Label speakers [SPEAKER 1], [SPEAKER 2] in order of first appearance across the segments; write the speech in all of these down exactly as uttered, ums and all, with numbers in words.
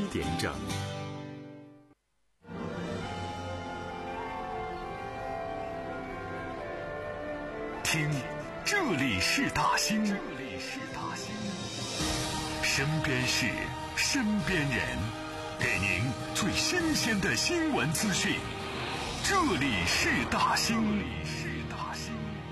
[SPEAKER 1] 点整。听，这里是大兴，这里是大兴，身边事，身边人，给您最新鲜的新闻资讯。这里是大兴，这里是大兴。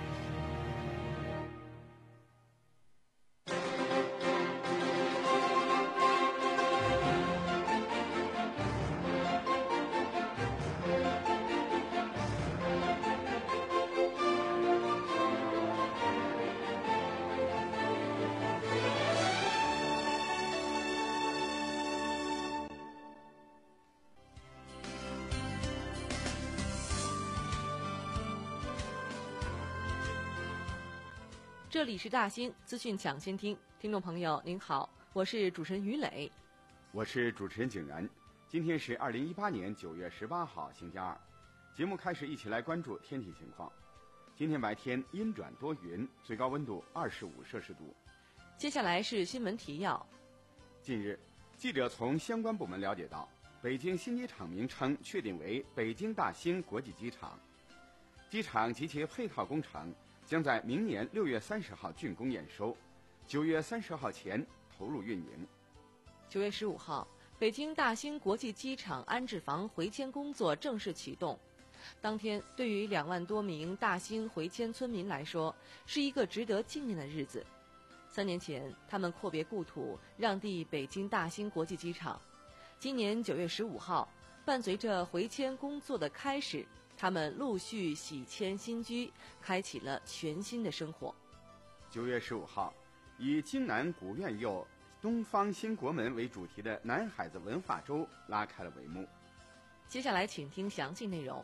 [SPEAKER 2] 这里是大兴资讯抢先听，听众朋友您好，我是主持人于磊，
[SPEAKER 3] 我是主持人景然。今天是二零一八年九月十八号，星期二。节目开始，一起来关注天气情况。今天白天阴转多云，最高温度二十五摄氏度。
[SPEAKER 2] 接下来是新闻提要。
[SPEAKER 3] 近日，记者从相关部门了解到，北京新机场名称确定为北京大兴国际机场，机场及其配套工程将在明年六月三十号竣工验收，九月三十号前投入运营。
[SPEAKER 2] 九月十五号，北京大兴国际机场安置房回迁工作正式启动。当天，对于两万多名大兴回迁村民来说，是一个值得纪念的日子。三年前，他们阔别故土，让地北京大兴国际机场。今年九月十五号，伴随着回迁工作的开始，他们陆续喜迁新居，开启了全新的生活。
[SPEAKER 3] 九月十五号，以京南古院右东方新国门为主题的南海子文化周拉开了帷幕。
[SPEAKER 2] 接下来请听详细内容。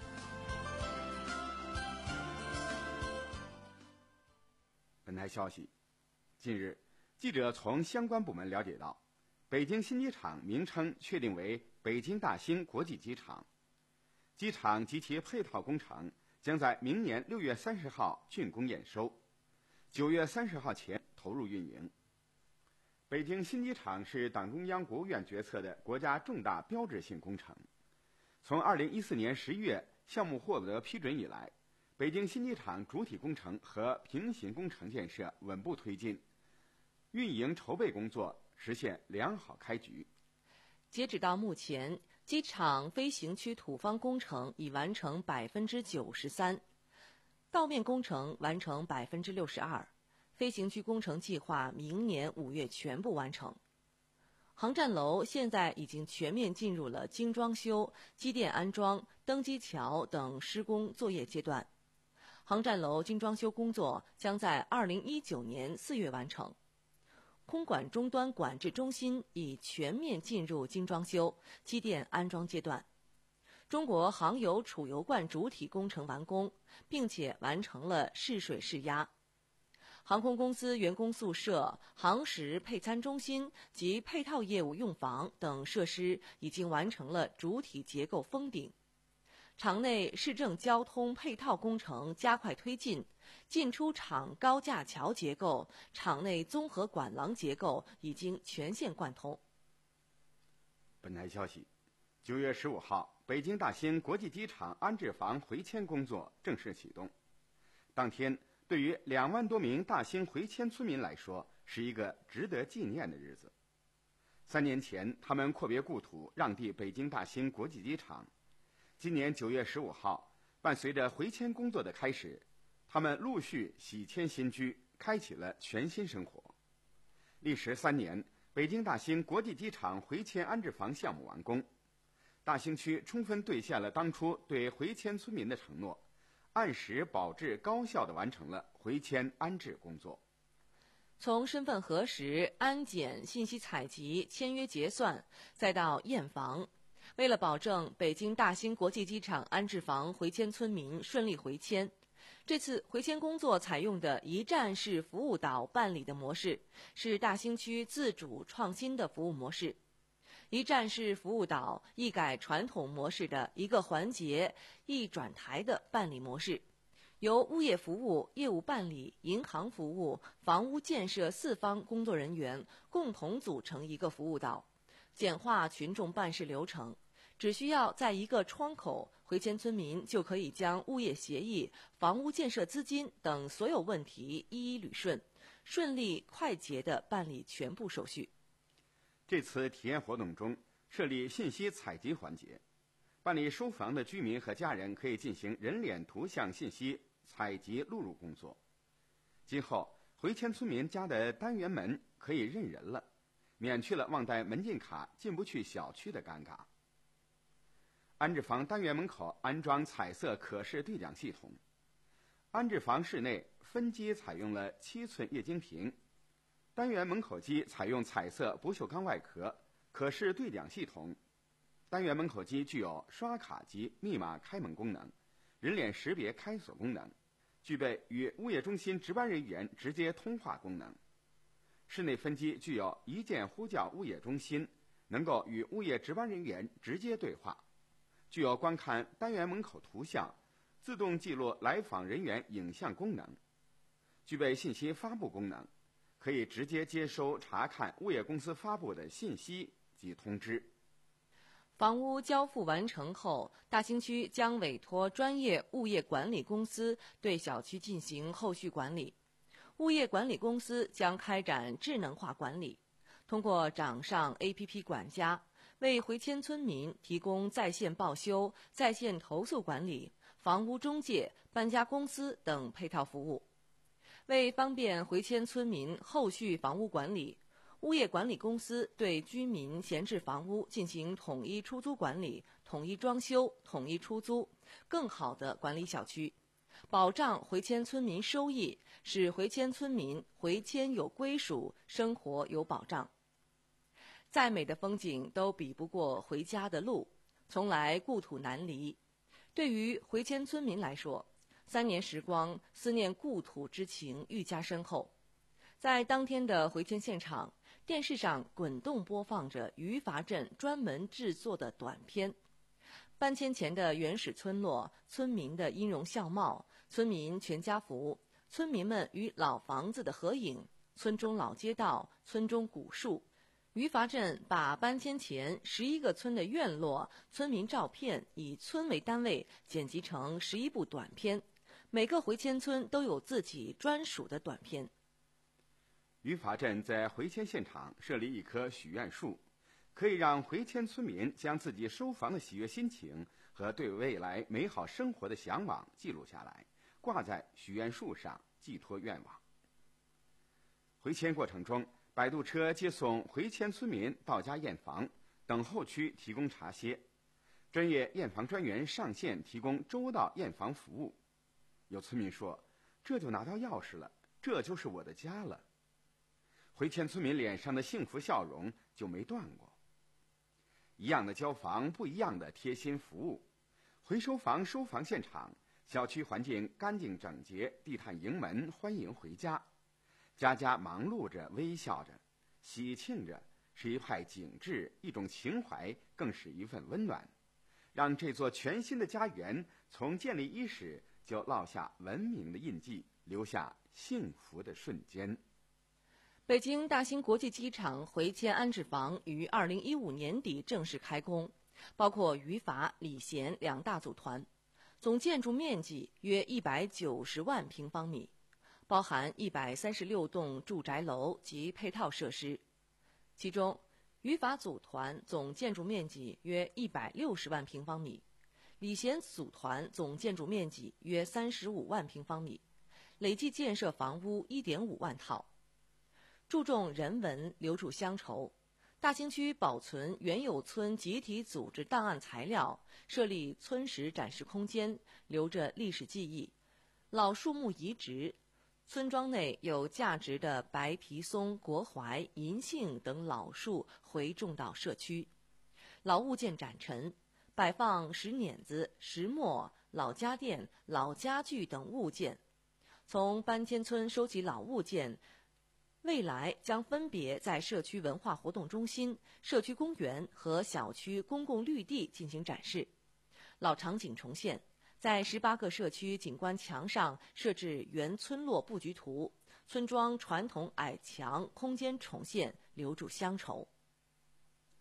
[SPEAKER 3] 本台消息，近日，记者从相关部门了解到，北京新机场名称确定为北京大兴国际机场，机场及其配套工程将在明年六月三十号竣工验收，九月三十号前投入运营。北京新机场是党中央、国务院决策的国家重大标志性工程。从二零一四年十一月项目获得批准以来，北京新机场主体工程和平行工程建设稳步推进，运营筹备工作实现良好开局。
[SPEAKER 2] 截止到目前，机场飞行区土方工程已完成百分之九十三，道面工程完成百分之六十二，飞行区工程计划明年五月全部完成。航站楼现在已经全面进入了精装修、机电安装、登机桥等施工作业阶段。航站楼精装修工作将在二零一九年四月完成。空管终端管制中心已全面进入精装修、机电安装阶段。中国航油储油罐主体工程完工，并且完成了试水试压。航空公司员工宿舍、航食配餐中心及配套业务用房等设施已经完成了主体结构封顶。场内市政交通配套工程加快推进，进出场高架桥结构、场内综合管廊结构已经全线贯通。
[SPEAKER 3] 本台消息，九月十五号，北京大兴国际机场安置房回迁工作正式启动。当天，对于两万多名大兴回迁村民来说，是一个值得纪念的日子。三年前，他们阔别故土，让地北京大兴国际机场。今年九月十五号，伴随着回迁工作的开始，他们陆续喜迁新居，开启了全新生活。历时三年，北京大兴国际机场回迁安置房项目完工，大兴区充分兑现了当初对回迁村民的承诺，按时保质高效地完成了回迁安置工作。
[SPEAKER 2] 从身份核实、安检、信息采集、签约结算，再到验房，为了保证北京大兴国际机场安置房回迁村民顺利回迁，这次回迁工作采用的一站式服务岛办理的模式，是大兴区自主创新的服务模式。一站式服务岛一改传统模式的一个环节一转台的办理模式，由物业服务、业务办理、银行服务、房屋建设四方工作人员共同组成一个服务岛， 简化群众办事流程。只需要在一个窗口，回迁村民就可以将物业协议、房屋建设资金等所有问题一一捋顺，顺利快捷地办理全部手续。
[SPEAKER 3] 这次体验活动中设立信息采集环节，办理收房的居民和家人可以进行人脸图像信息采集录入工作。今后回迁村民家的单元门可以认人了，免去了忘带门禁卡进不去小区的尴尬。安置房单元门口安装彩色可视对讲系统，安置房室内分机采用了七寸液晶屏，单元门口机采用彩色不锈钢外壳，可视对讲系统。单元门口机具有刷卡机密码开门功能、人脸识别开锁功能，具备与物业中心值班人员直接通话功能。室内分机具有一键呼叫物业中心，能够与物业值班人员直接对话，具有观看单元门口图像、自动记录来访人员影像功能，具备信息发布功能，可以直接接收查看物业公司发布的信息及通知。
[SPEAKER 2] 房屋交付完成后，大兴区将委托专业物业管理公司对小区进行后续管理。物业管理公司将开展智能化管理，通过掌上 A P P 管家，为回迁村民提供在线报修、在线投诉管理、房屋中介、搬家公司等配套服务。为方便回迁村民后续房屋管理，物业管理公司对居民闲置房屋进行统一出租管理、统一装修、统一出租，更好地管理小区，保障回迁村民收益，使回迁村民回迁有归属，生活有保障。再美的风景都比不过回家的路，从来故土难离。对于回迁村民来说，三年时光，思念故土之情愈加深厚。在当天的回迁现场，电视上滚动播放着余阀镇专门制作的短片，搬迁前的原始村落，村民的音容笑貌，村民全家福，村民们与老房子的合影，村中老街道，村中古树。余阀镇把搬迁前十一个村的院落、村民照片以村为单位剪辑成十一部短片，每个回迁村都有自己专属的短片。
[SPEAKER 3] 余阀镇在回迁现场设立一棵许愿树，可以让回迁村民将自己收房的喜悦心情和对未来美好生活的向往记录下来，挂在许愿树上，寄托愿望。回迁过程中，摆渡车接送回迁村民到家验房，等候区提供茶歇，专业验房专员上线提供周到验房服务。有村民说，这就拿到钥匙了，这就是我的家了。回迁村民脸上的幸福笑容就没断过。一样的交房，不一样的贴心服务。回收房收房现场，小区环境干净整洁，地毯迎门，欢迎回家。家家忙碌着，微笑着，喜庆着，是一派景致，一种情怀，更是一份温暖，让这座全新的家园从建立伊始就烙下文明的印记，留下幸福的瞬间。
[SPEAKER 2] 北京大兴国际机场回迁安置房于二零一五年底正式开工，包括余阀、礼贤两大组团，总建筑面积约一百九十万平方米，包含一百三十六栋住宅楼及配套设施。其中，余阀组团总建筑面积约一百六十万平方米，礼贤组团总建筑面积约三十五万平方米，累计建设房屋一点五万套。注重人文，留住乡愁。大兴区保存原有村集体组织档案材料，设立村史展示空间，留着历史记忆。老树木移植，村庄内有价值的白皮松、国槐、银杏等老树回种到社区。老物件展陈，摆放石碾子、石磨、老家电、老家具等物件。从搬迁村收集老物件，未来将分别在社区文化活动中心、社区公园和小区公共绿地进行展示。老场景重现，在十八个社区景观墙上设置原村落布局图，村庄传统矮墙空间重现，留住乡愁。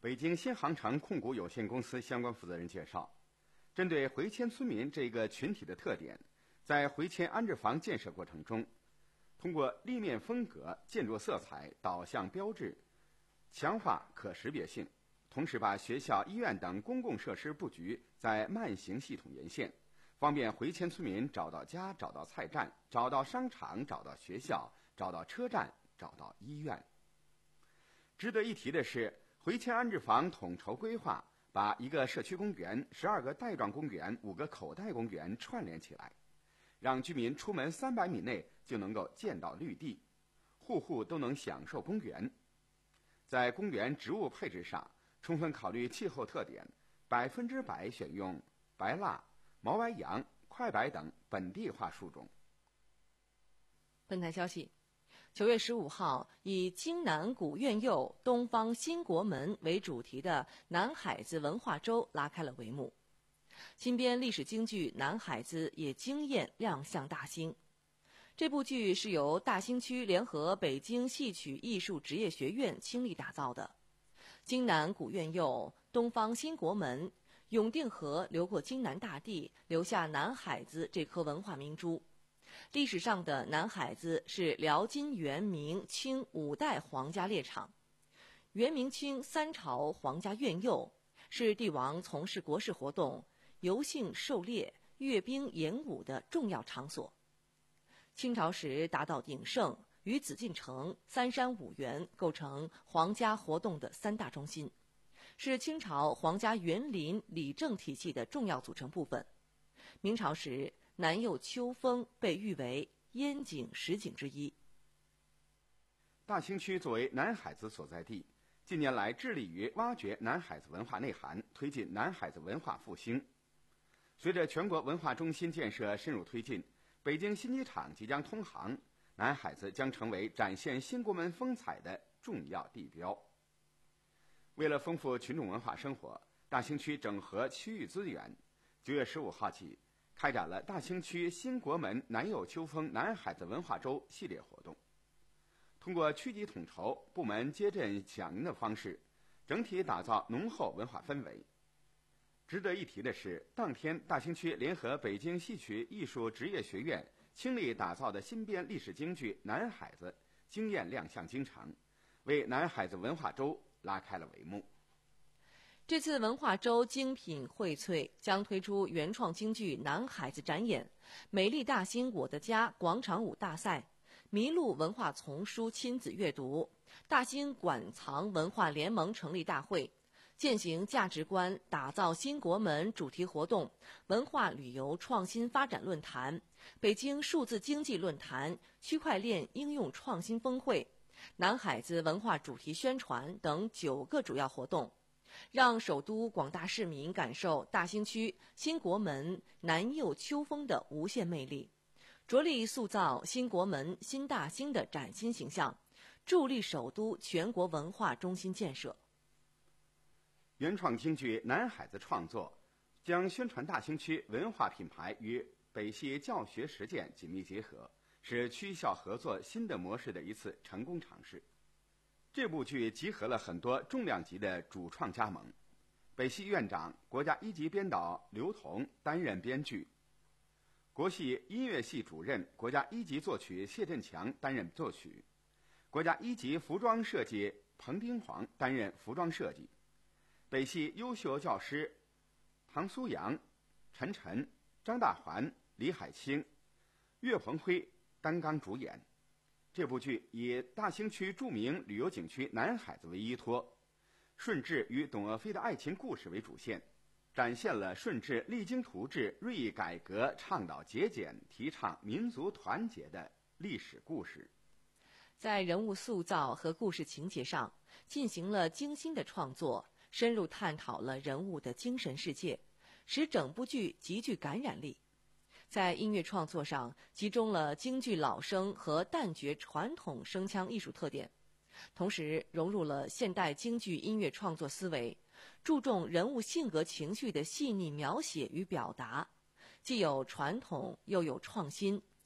[SPEAKER 3] 北京新航城控股有限公司相关负责人介绍，针对回迁村民这个群体的特点，在回迁安置房建设过程中，通过立面风格、建筑色彩、导向标志，强化可识别性，同时把学校、医院等公共设施布局在慢行系统沿线，方便回迁村民找到家、找到菜站、找到商场、找到学校、找到车站、找到医院。值得一提的是，回迁安置房统筹规划，把一个社区公园、十二个带状公园、五个口袋公园串联起来，让居民出门三百米内就能够见到绿地，户户都能享受公园。在公园植物配置上，充分考虑气候特点，百分之百选用白蜡、毛白杨、快柏等本地化树种。
[SPEAKER 2] 本台消息，九月十五号，以京南古院右东方新国门为主题的南海子文化周拉开了帷幕。新编历史京剧《南海子》也惊艳亮相大兴。这部剧是由大兴区联合北京戏曲艺术职业学院倾力打造的。京南古院右东方新国门，永定河流过京南大地，留下南海子这颗文化明珠。历史上的南海子是辽金元明清五代皇家猎场，元明清三朝皇家院右，是帝王从事国事活动、游幸狩猎、阅兵演武的重要场所。清朝时达到鼎盛，与紫禁城、三山五园构成皇家活动的三大中心，是清朝皇家园林理政体系的重要组成部分。明朝时，南右秋风被誉为燕景十景之一。
[SPEAKER 3] 大兴区作为南海子所在地，近年来致力于挖掘南海子文化内涵，推进南海子文化复兴。随着全国文化中心建设深入推进，北京新机场即将通航，南海子将成为展现新国门风采的重要地标。为了丰富群众文化生活，大兴区整合区域资源，九月十五号起开展了大兴区新国门南右秋风南海子文化周系列活动。通过区级统筹、部门接镇响应的方式，整体打造浓厚文化氛围。值得一提的是，当天大兴区联合北京戏曲艺术职业学院倾力打造的新编历史京剧《南海子》惊艳亮相京城，为南海子文化周拉开了帷幕。
[SPEAKER 2] 这次文化周精品荟萃，将推出原创京剧《南海子》展演、美丽大兴我的家广场舞大赛、麋鹿文化丛书亲子阅读、大兴馆藏文化联盟成立大会、践行价值观打造新国门主题活动、文化旅游创新发展论坛、北京数字经济论坛、区块链应用创新峰会、南海子文化主题宣传等九个主要活动，让首都广大市民感受大兴区新国门南右秋风的无限魅力，着力塑造新国门新大兴的崭新形象，助力首都全国文化中心建设。
[SPEAKER 3] 原创京剧《南海子》创作将宣传大兴区文化品牌与北戏教学实践紧密结合，是区校合作新的模式的一次成功尝试。这部剧集合了很多重量级的主创加盟，北戏院长、国家一级编导刘同担任编剧，国戏音乐系主任、国家一级作曲谢振强担任作曲，国家一级服装设计彭丁煌担任服装设计，北戏优秀教师唐苏阳、陈晨、张大环、李海清、岳鹏辉担纲主演。这部剧以大兴区著名旅游景区南海子为依托，顺治与董鄂妃的爱情故事为主线，展现了顺治励精图治、锐意改革、倡导节俭、提倡民族团结的历史故事。
[SPEAKER 2] 在人物塑造和故事情节上进行了精心的创作，深入探讨了人物的精神世界，使整部剧极具感染力。在音乐创作上集中了京剧老生和旦角传统声腔艺术特点，同时融入了现代京剧音乐创作思维，注重人物性格情绪的细腻描写与表达，既有传统又有创新，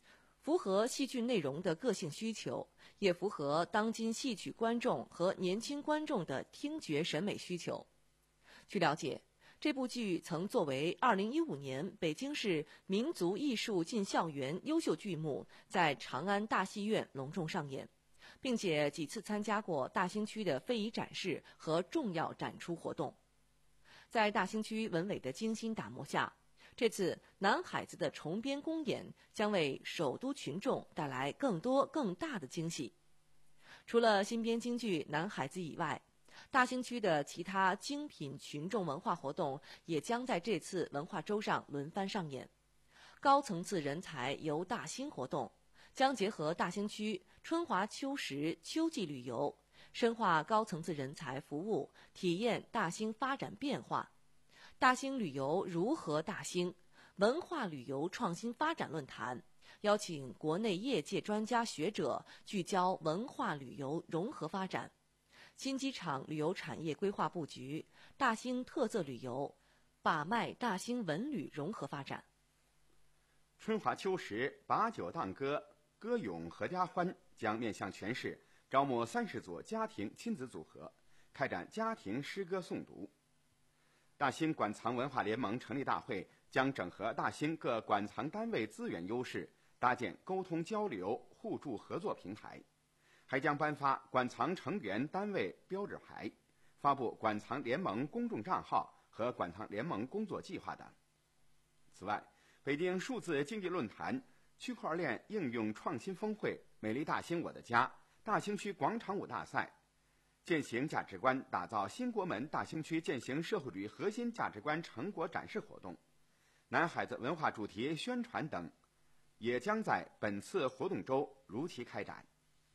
[SPEAKER 2] 符合戏剧内容的个性需求，也符合当今戏曲观众和年轻观众的听觉审美需求。据了解，这部剧曾作为二零一五年北京市民族艺术进校园优秀剧目，在长安大戏院隆重上演，并且几次参加过大兴区的非遗展示和重要展出活动。在大兴区文委的精心打磨下，这次南海子的重编公演将为首都群众带来更多更大的惊喜。除了新编京剧《南海子》以外，大兴区的其他精品群众文化活动也将在这次文化周上轮番上演。高层次人才游大兴活动将结合大兴区春华秋实秋季旅游，深化高层次人才服务，体验大兴发展变化。大兴旅游如何大兴？文化旅游创新发展论坛邀请国内业界专家学者聚焦文化旅游融合发展。新机场旅游产业规划布局，大兴特色旅游把脉大兴文旅融合发展。
[SPEAKER 3] 春华秋实把酒当歌，歌咏合家欢将面向全市招募三十组家庭亲子组合，开展家庭诗歌诵读。大兴馆藏文化联盟成立大会将整合大兴各馆藏单位资源优势，搭建沟通交流、互助合作平台，还将颁发馆藏成员单位标志牌，发布馆藏联盟公众账号和馆藏联盟工作计划等。此外，北京数字经济论坛、区块链应用创新峰会、美丽大兴我的家、大兴区广场舞大赛、践行价值观打造新国门大兴区践行社会主义核心价值观成果展示活动、南海子文化主题宣传等，也将在本次活动周如期开展。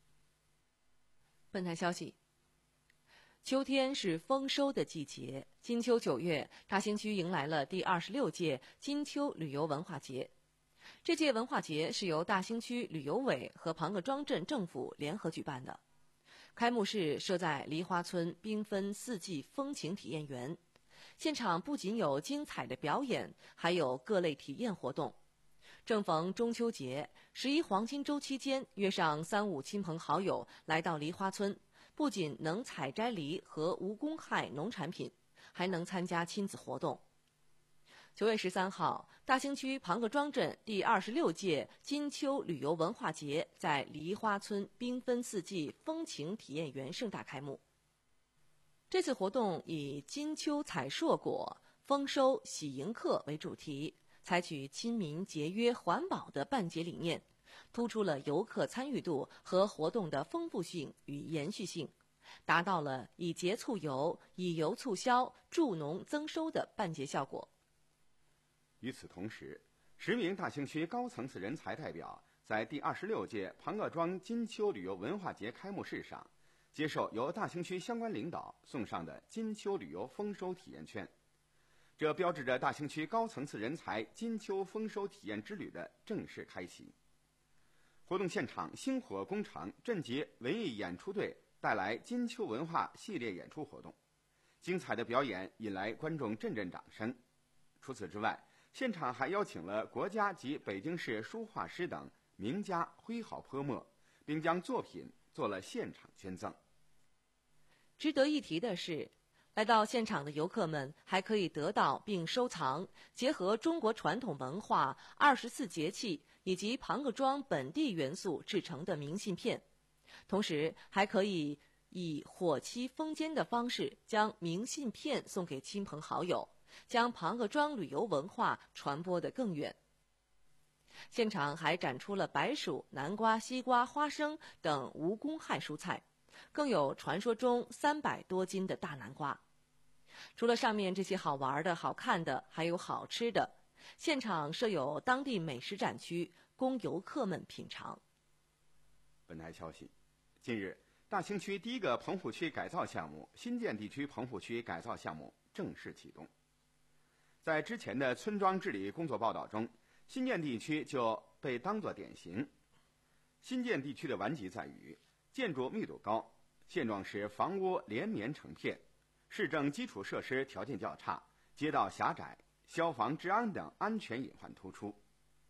[SPEAKER 2] 本台消息，秋天是丰收的季节，金秋九月，大兴区迎来了第二十六届金秋旅游文化节。这届文化节是由大兴区旅游委和庞各庄镇政府联合举办的。开幕式设在梨花村缤纷四季风情体验园，现场不仅有精彩的表演，还有各类体验活动。正逢中秋节，十一黄金周期间，约上三五亲朋好友来到梨花村，不仅能采摘梨和无公害农产品，还能参加亲子活动。九月十三号，大兴区庞各庄镇第二十六届金秋旅游文化节在梨花村缤纷四季风情体验园盛大开幕。这次活动以金秋采硕果、丰收喜迎客为主题，采取亲民、节约、环保的办节理念，突出了游客参与度和活动的丰富性与延续性，达到了以节促游、以游促销、助农增收的办节效果。
[SPEAKER 3] 与此同时，十名大兴区高层次人才代表在第二十六届庞各庄金秋旅游文化节开幕式上，接受由大兴区相关领导送上的金秋旅游丰收体验券，这标志着大兴区高层次人才金秋丰收体验之旅的正式开启。活动现场星火工程镇级文艺演出队带来金秋文化系列演出活动，精彩的表演引来观众阵阵掌声。除此之外，现场还邀请了国家及北京市书画师等名家挥毫泼墨，并将作品做了现场捐赠。
[SPEAKER 2] 值得一提的是，来到现场的游客们还可以得到并收藏结合中国传统文化、二十四节气以及庞各庄本地元素制成的明信片，同时还可以以火漆封缄的方式将明信片送给亲朋好友，将庞各庄旅游文化传播得更远。现场还展出了白薯、南瓜、西瓜、花生等无公害蔬菜，更有传说中三百多斤的大南瓜。除了上面这些好玩的、好看的，还有好吃的。现场设有当地美食展区，供游客们品尝。
[SPEAKER 3] 本台消息，近日，大兴区第一个棚户区改造项目新建地区棚户区改造项目正式启动。在之前的村庄治理工作报道中，新建地区就被当作典型。新建地区的顽疾在于建筑密度高，现状是房屋连绵成片，市政基础设施条件较差，街道狭窄，消防治安等安全隐患突出。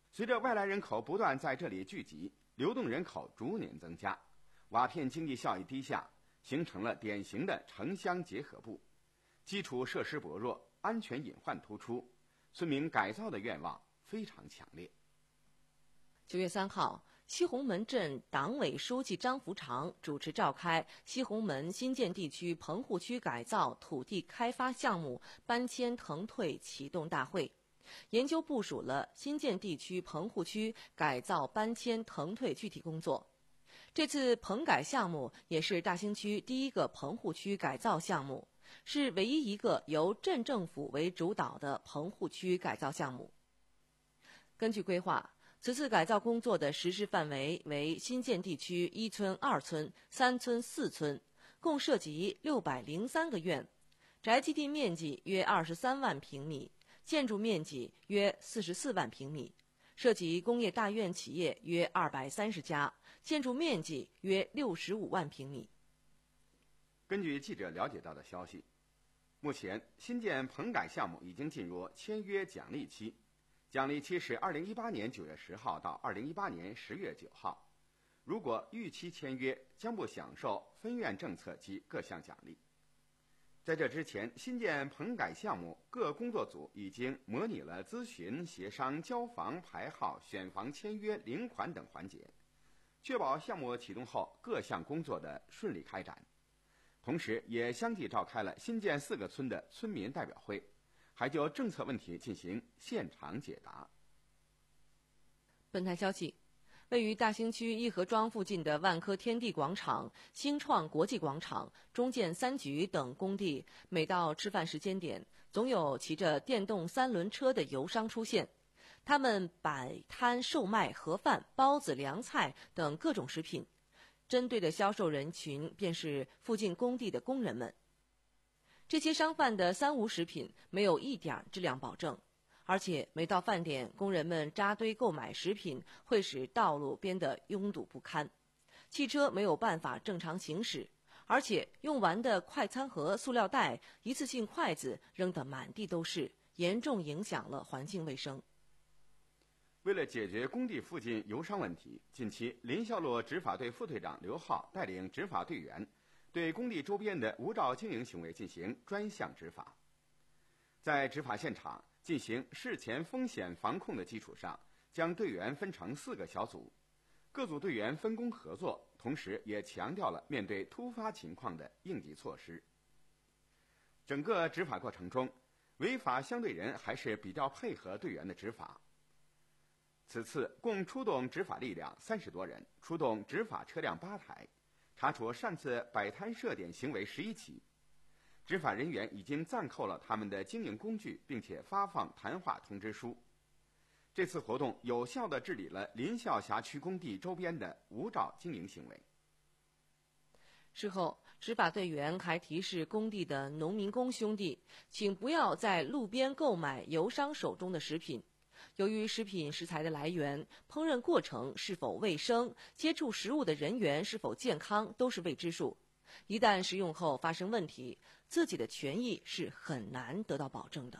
[SPEAKER 3] 随着外来人口不断在这里聚集，流动人口逐年增加，瓦片经济效益低下，形成了典型的城乡结合部，基础设施薄弱，安全隐患突出，村民改造的愿望非常强烈。
[SPEAKER 2] 九月三号，西红门镇党委书记张福常主持召开西红门新建地区棚户区改造土地开发项目搬迁腾退启动大会，研究部署了新建地区棚户区改造搬迁腾退具体工作。这次棚改项目也是大兴区第一个棚户区改造项目，是唯一一个由镇政府为主导的棚户区改造项目。根据规划，此次改造工作的实施范围为新建地区一村、二村、三村、四村，共涉及六百零三个院，宅基地面积约二十三万平米，建筑面积约四十四万平米，涉及工业大院企业约二百三十家，建筑面积约六十五万平米。
[SPEAKER 3] 根据记者了解到的消息，目前新建棚改项目已经进入签约奖励期，奖励期是二零一八年九月十号到二零一八年十月九号。如果逾期签约，将不享受分院政策及各项奖励。在这之前，新建棚改项目各工作组已经模拟了咨询、协商、交房、排号、选房、签约、领款等环节，确保项目启动后各项工作的顺利开展。同时也相继召开了新建四个村的村民代表会，还就政策问题进行现场解答。
[SPEAKER 2] 本台消息，位于大兴区义和庄附近的万科天地广场、兴创国际广场、中建三局等工地，每到吃饭时间点，总有骑着电动三轮车的游商出现。他们摆摊售卖盒饭、包子、凉菜等各种食品，针对的销售人群便是附近工地的工人们。这些商贩的三无食品没有一点质量保证，而且每到饭点，工人们扎堆购买食品，会使道路变得拥堵不堪，汽车没有办法正常行驶，而且用完的快餐盒、塑料袋、一次性筷子扔得满地都是，严重影响了环境卫生。
[SPEAKER 3] 为了解决工地附近游商问题，近期临孝路执法队副队长刘浩带领执法队员对工地周边的无照经营行为进行专项执法。在执法现场进行事前风险防控的基础上，将队员分成四个小组，各组队员分工合作，同时也强调了面对突发情况的应急措施。整个执法过程中，违法相对人还是比较配合队员的执法。此次共出动执法力量三十多人，出动执法车辆八台，查处擅自摆摊设点行为十一起。执法人员已经暂扣了他们的经营工具，并且发放谈话通知书。这次活动有效地治理了临孝辖区工地周边的无照经营行为。
[SPEAKER 2] 事后，执法队员还提示工地的农民工兄弟，请不要在路边购买游商手中的食品。由于食品食材的来源、烹饪过程是否卫生、接触食物的人员是否健康都是未知数，一旦食用后发生问题，自己的权益是很难得到保证的。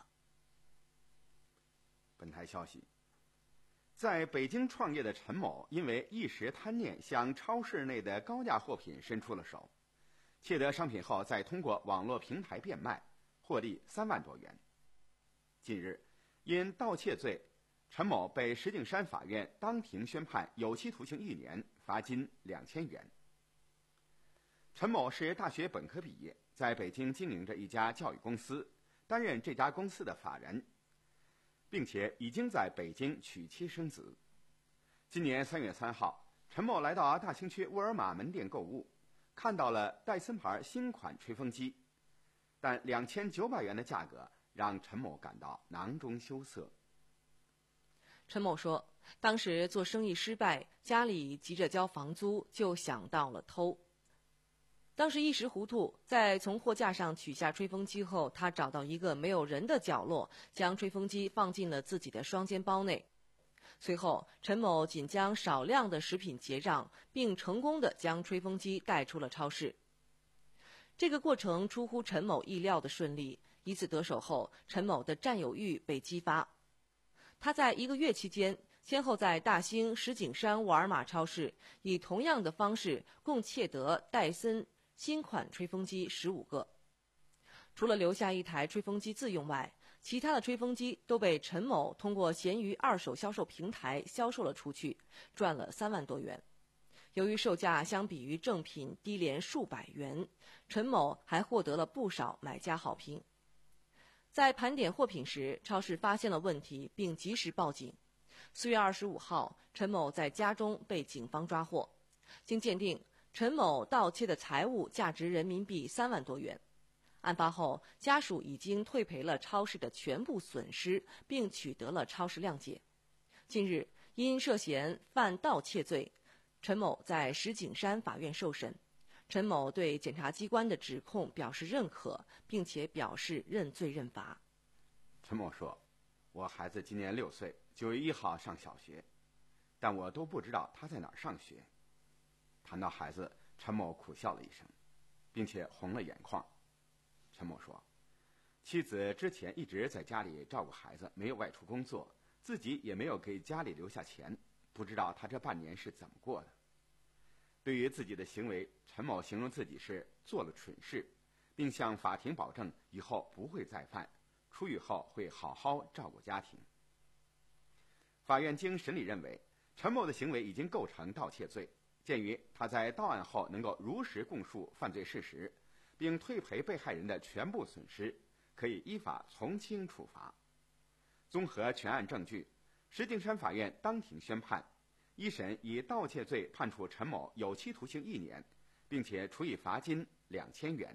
[SPEAKER 3] 本台消息，在北京创业的陈某因为一时贪念，向超市内的高价货品伸出了手，窃得商品后再通过网络平台变卖，获利三万多元。近日，因盗窃罪，陈某被石景山法院当庭宣判有期徒刑一年，罚金两千元。陈某是大学本科毕业，在北京经营着一家教育公司，担任这家公司的法人，并且已经在北京娶妻生子。今年三月三号，陈某来到大兴区沃尔玛门店购物，看到了戴森牌新款吹风机，但两千九百元的价格让陈某感到囊中羞涩。
[SPEAKER 2] 陈某说，当时做生意失败，家里急着交房租，就想到了偷。当时一时糊涂，在从货架上取下吹风机后，他找到一个没有人的角落，将吹风机放进了自己的双肩包内。随后，陈某仅将少量的食品结账，并成功地将吹风机带出了超市。这个过程出乎陈某意料的顺利，一次得手后，陈某的占有欲被激发。他在一个月期间先后在大兴、石景山沃尔玛超市以同样的方式共窃得戴森新款吹风机十五个。除了留下一台吹风机自用外，其他的吹风机都被陈某通过闲鱼二手销售平台销售了出去，赚了三万多元。由于售价相比于正品低廉数百元，陈某还获得了不少买家好评。在盘点货品时，超市发现了问题，并及时报警。四月二十五号，陈某在家中被警方抓获。经鉴定，陈某盗窃的财物价值人民币三万多元。案发后，家属已经退赔了超市的全部损失，并取得了超市谅解。近日，因涉嫌犯盗窃罪，陈某在石景山法院受审。陈某对检察机关的指控表示认可，并且表示认罪认罚。
[SPEAKER 3] 陈某说：“我孩子今年六岁，九月一号上小学，但我都不知道他在哪儿上学。”谈到孩子，陈某苦笑了一声，并且红了眼眶。陈某说，妻子之前一直在家里照顾孩子，没有外出工作，自己也没有给家里留下钱，不知道他这半年是怎么过的。对于自己的行为，陈某形容自己是做了蠢事，并向法庭保证以后不会再犯，出狱后会好好照顾家庭。法院经审理认为，陈某的行为已经构成盗窃罪，鉴于他在到案后能够如实供述犯罪事实，并退赔被害人的全部损失，可以依法从轻处罚。综合全案证据，石景山法院当庭宣判，一审以盗窃罪判处陈某有期徒刑一年，并且处以罚金两千元。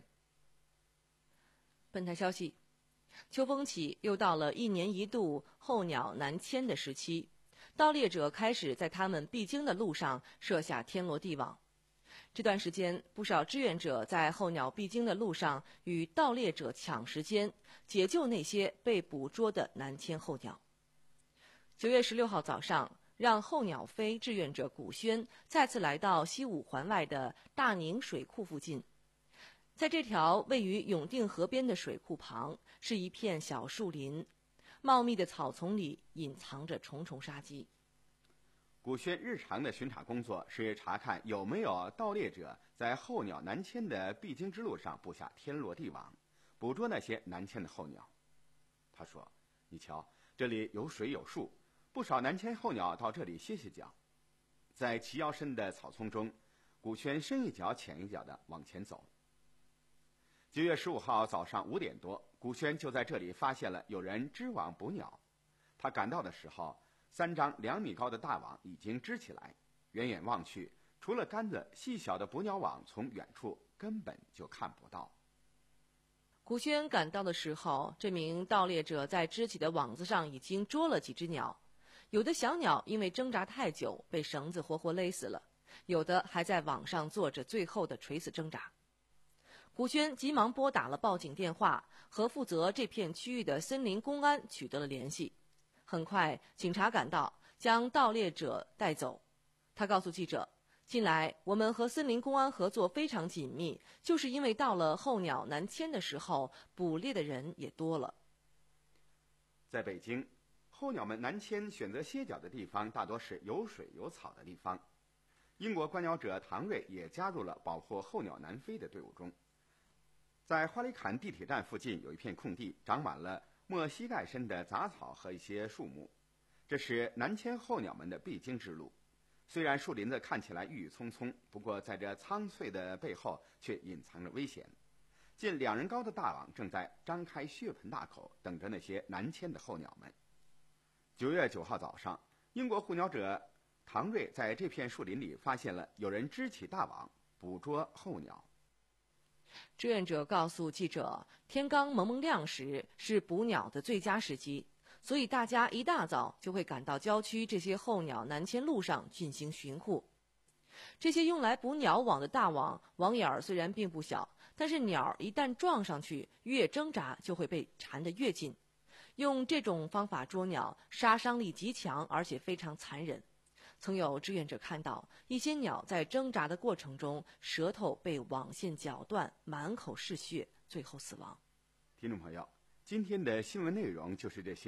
[SPEAKER 2] 本台消息，秋风起，又到了一年一度候鸟南迁的时期，盗猎者开始在他们必经的路上设下天罗地网。这段时间，不少志愿者在候鸟必经的路上与盗猎者抢时间，解救那些被捕捉的南迁候鸟。九月十六号早上，让候鸟飞志愿者古轩再次来到西五环外的大宁水库附近。在这条位于永定河边的水库旁，是一片小树林，茂密的草丛里隐藏着重重杀机。
[SPEAKER 3] 古轩日常的巡查工作是查看有没有盗猎者在候鸟南迁的必经之路上布下天罗地网，捕捉那些南迁的候鸟。他说：“你瞧，这里有水有树，不少南迁候鸟到这里歇歇脚。”在齐腰深的草丛中，古轩深一脚浅一脚地往前走。九月十五号早上五点多，古轩就在这里发现了有人织网捕鸟。他赶到的时候，三张两米高的大网已经支起来，远远望去，除了杆子，细小的捕鸟网从远处根本就看不到。
[SPEAKER 2] 古轩赶到的时候，这名盗猎者在支起的网子上已经捉了几只鸟，有的小鸟因为挣扎太久，被绳子活活勒死了，有的还在网上做着最后的垂死挣扎。古轩急忙拨打了报警电话，和负责这片区域的森林公安取得了联系。很快，警察赶到，将盗猎者带走。他告诉记者，近来我们和森林公安合作非常紧密，就是因为到了候鸟南迁的时候，捕猎的人也多了。
[SPEAKER 3] 在北京，候鸟们南迁选择歇脚的地方大多是有水有草的地方。英国观鸟者唐瑞也加入了保护候鸟南飞的队伍中。在花里坎地铁站附近有一片空地，长满了没膝盖深的杂草和一些树木，这是南迁候鸟们的必经之路。虽然树林子看起来郁郁葱葱，不过在这苍翠的背后却隐藏着危险。近两人高的大网正在张开血盆大口，等着那些南迁的候鸟们。九月九号早上，英国护鸟者唐瑞在这片树林里发现了有人支起大网捕捉候鸟。
[SPEAKER 2] 志愿者告诉记者，天刚蒙蒙亮时是捕鸟的最佳时机，所以大家一大早就会赶到郊区这些候鸟南迁路上进行巡护。这些用来捕鸟网的大网，网眼儿虽然并不小，但是鸟一旦撞上去，越挣扎就会被缠得越紧。用这种方法捉鸟，杀伤力极强，而且非常残忍。曾有志愿者看到一些鸟在挣扎的过程中，舌头被网线绞断，满口是血，最后死亡。
[SPEAKER 3] 听众朋友，今天的新闻内容就是这些。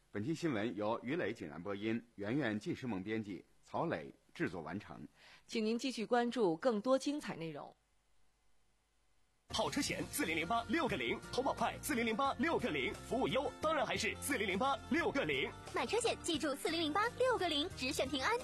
[SPEAKER 3] 本期新闻由于磊井然播音，圆圆纪诗萌编辑，曹磊制作完成。
[SPEAKER 2] 请您继续关注更多精彩内容。
[SPEAKER 4] 好车险四零零八六个零，投保快四零零八六个零，服务优当然还是四零零八六个零。
[SPEAKER 5] 买车险记住四零零八六个零，只选平安，